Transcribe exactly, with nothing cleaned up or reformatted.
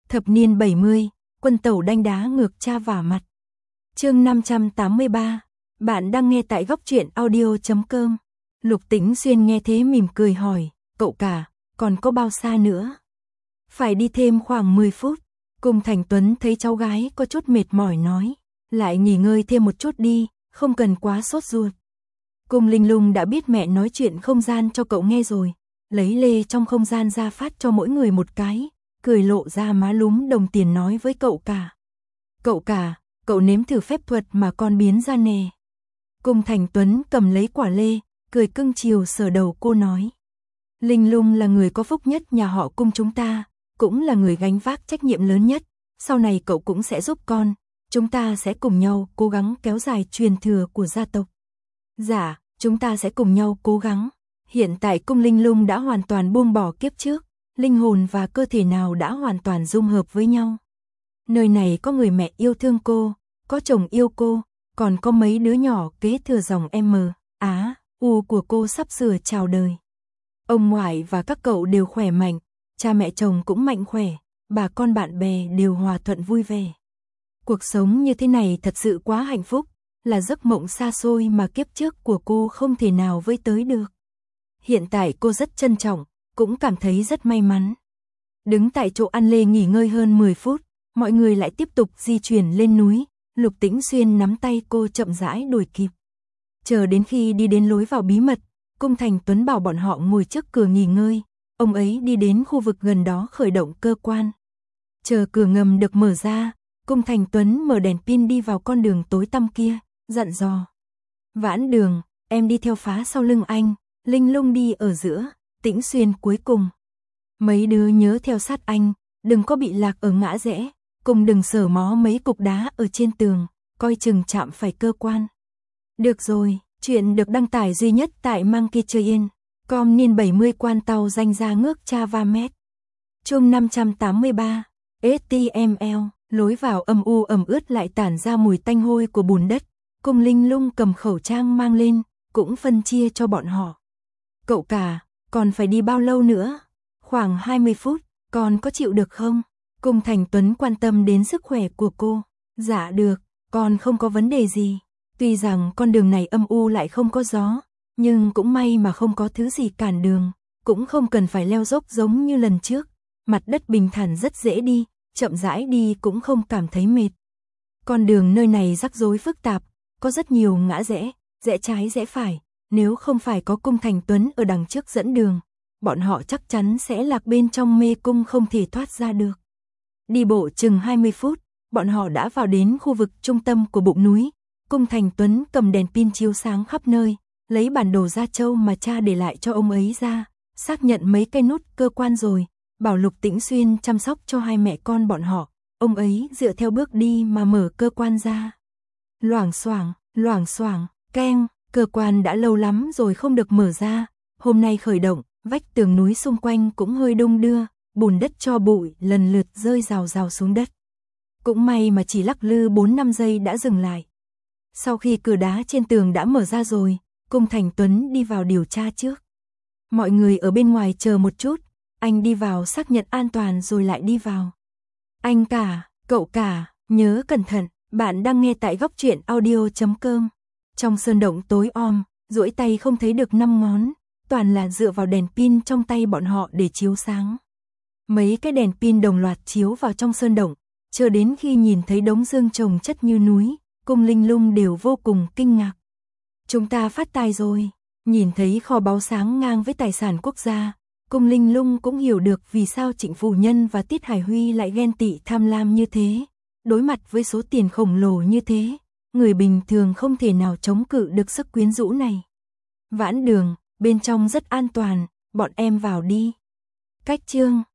Thập niên bảy mươi, quân tẩu đanh đá ngược cha vả mặt. Chương năm trăm tám mươi ba, bạn đang nghe tại góc truyện audio chấm com. Lục Tĩnh Xuyên nghe thế mỉm cười hỏi, cậu cả, còn có bao xa nữa? Phải đi thêm khoảng mười phút. Cung Thành Tuấn thấy cháu gái có chút mệt mỏi nói, lại nghỉ ngơi thêm một chút đi, không cần quá sốt ruột. Cung Linh Lung đã biết mẹ nói chuyện không gian cho cậu nghe rồi, lấy lê trong không gian ra phát cho mỗi người một cái, cười lộ ra má lúm đồng tiền nói với cậu cả. Cậu cả, cậu nếm thử phép thuật mà con biến ra nè. Cung Thành Tuấn cầm lấy quả lê, cười cưng chiều sờ đầu cô nói. Linh Lung là người có phúc nhất nhà họ Cung chúng ta, cũng là người gánh vác trách nhiệm lớn nhất, sau này cậu cũng sẽ giúp con, chúng ta sẽ cùng nhau cố gắng kéo dài truyền thừa của gia tộc. Dạ, chúng ta sẽ cùng nhau cố gắng. Hiện tại Cung Linh Lung đã hoàn toàn buông bỏ kiếp trước, linh hồn và cơ thể nào đã hoàn toàn dung hợp với nhau. Nơi này có người mẹ yêu thương cô, có chồng yêu cô, còn có mấy đứa nhỏ kế thừa dòng M, Á, U của cô sắp sửa chào đời. Ông ngoại và các cậu đều khỏe mạnh, cha mẹ chồng cũng mạnh khỏe, bà con bạn bè đều hòa thuận vui vẻ. Cuộc sống như thế này thật sự quá hạnh phúc, là giấc mộng xa xôi mà kiếp trước của cô không thể nào với tới được. Hiện tại cô rất trân trọng, cũng cảm thấy rất may mắn. Đứng tại chỗ ăn lê nghỉ ngơi hơn mười phút, mọi người lại tiếp tục di chuyển lên núi, Lục Tĩnh Xuyên nắm tay cô chậm rãi đuổi kịp. Chờ đến khi đi đến lối vào bí mật, Cung Thành Tuấn bảo bọn họ ngồi trước cửa nghỉ ngơi, ông ấy đi đến khu vực gần đó khởi động cơ quan. Chờ cửa ngầm được mở ra, Cung Thành Tuấn mở đèn pin đi vào con đường tối tăm kia, dặn dò. Vãn Đường, em đi theo phá sau lưng anh, Linh Lung đi ở giữa, Tĩnh Xuyên cuối cùng. Mấy đứa nhớ theo sát anh, đừng có bị lạc ở ngã rẽ, cùng đừng sờ mó mấy cục đá ở trên tường, coi chừng chạm phải cơ quan. Được rồi, chuyện được đăng tải duy nhất tại Monkey Chơi Yên, com niên bảy mươi quan tàu danh ra ngước Java Met. Chương năm trăm tám mươi ba, ếch ti em lờ, lối vào âm u ẩm ướt lại tản ra mùi tanh hôi của bùn đất. Cung Linh Lung cầm khẩu trang mang lên, cũng phân chia cho bọn họ. Cậu cả, còn phải đi bao lâu nữa? Khoảng hai mươi phút, con có chịu được không? Cung Thành Tuấn quan tâm đến sức khỏe của cô. Dạ được, con không có vấn đề gì. Tuy rằng con đường này âm u lại không có gió, nhưng cũng may mà không có thứ gì cản đường, cũng không cần phải leo dốc giống như lần trước. Mặt đất bình thản rất dễ đi, chậm rãi đi cũng không cảm thấy mệt. Con đường nơi này rắc rối phức tạp, có rất nhiều ngã rẽ, rẽ trái rẽ phải, nếu không phải có Cung Thành Tuấn ở đằng trước dẫn đường, bọn họ chắc chắn sẽ lạc bên trong mê cung không thể thoát ra được. Đi bộ chừng hai mươi phút, bọn họ đã vào đến khu vực trung tâm của bụng núi. Cung Thành Tuấn cầm đèn pin chiếu sáng khắp nơi, lấy bản đồ gia châu mà cha để lại cho ông ấy ra, xác nhận mấy cái nút cơ quan rồi, bảo Lục Tĩnh Xuyên chăm sóc cho hai mẹ con bọn họ, ông ấy dựa theo bước đi mà mở cơ quan ra. Loảng xoảng, loảng xoảng, keng, cơ quan đã lâu lắm rồi không được mở ra, hôm nay khởi động, vách tường núi xung quanh cũng hơi đung đưa, bùn đất cho bụi lần lượt rơi rào rào xuống đất. Cũng may mà chỉ lắc lư bốn năm giây đã dừng lại. Sau khi cửa đá trên tường đã mở ra rồi, Cung Thành Tuấn đi vào điều tra trước. Mọi người ở bên ngoài chờ một chút, anh đi vào xác nhận an toàn rồi lại đi vào. Anh cả, cậu cả, nhớ cẩn thận, bạn đang nghe tại góc truyện audio chấm com. Trong sơn động tối om, duỗi tay không thấy được năm ngón, toàn là dựa vào đèn pin trong tay bọn họ để chiếu sáng. Mấy cái đèn pin đồng loạt chiếu vào trong sơn động, chờ đến khi nhìn thấy đống dương chồng chất như núi, Cung Linh Lung đều vô cùng kinh ngạc. Chúng ta phát tài rồi, nhìn thấy kho báu sáng ngang với tài sản quốc gia, Cung Linh Lung cũng hiểu được vì sao Trịnh Phủ Nhân và Tiết Hải Huy lại ghen tị tham lam như thế. Đối mặt với số tiền khổng lồ như thế, người bình thường không thể nào chống cự được sức quyến rũ này. Vãn Đường, bên trong rất an toàn, bọn em vào đi. Cách chương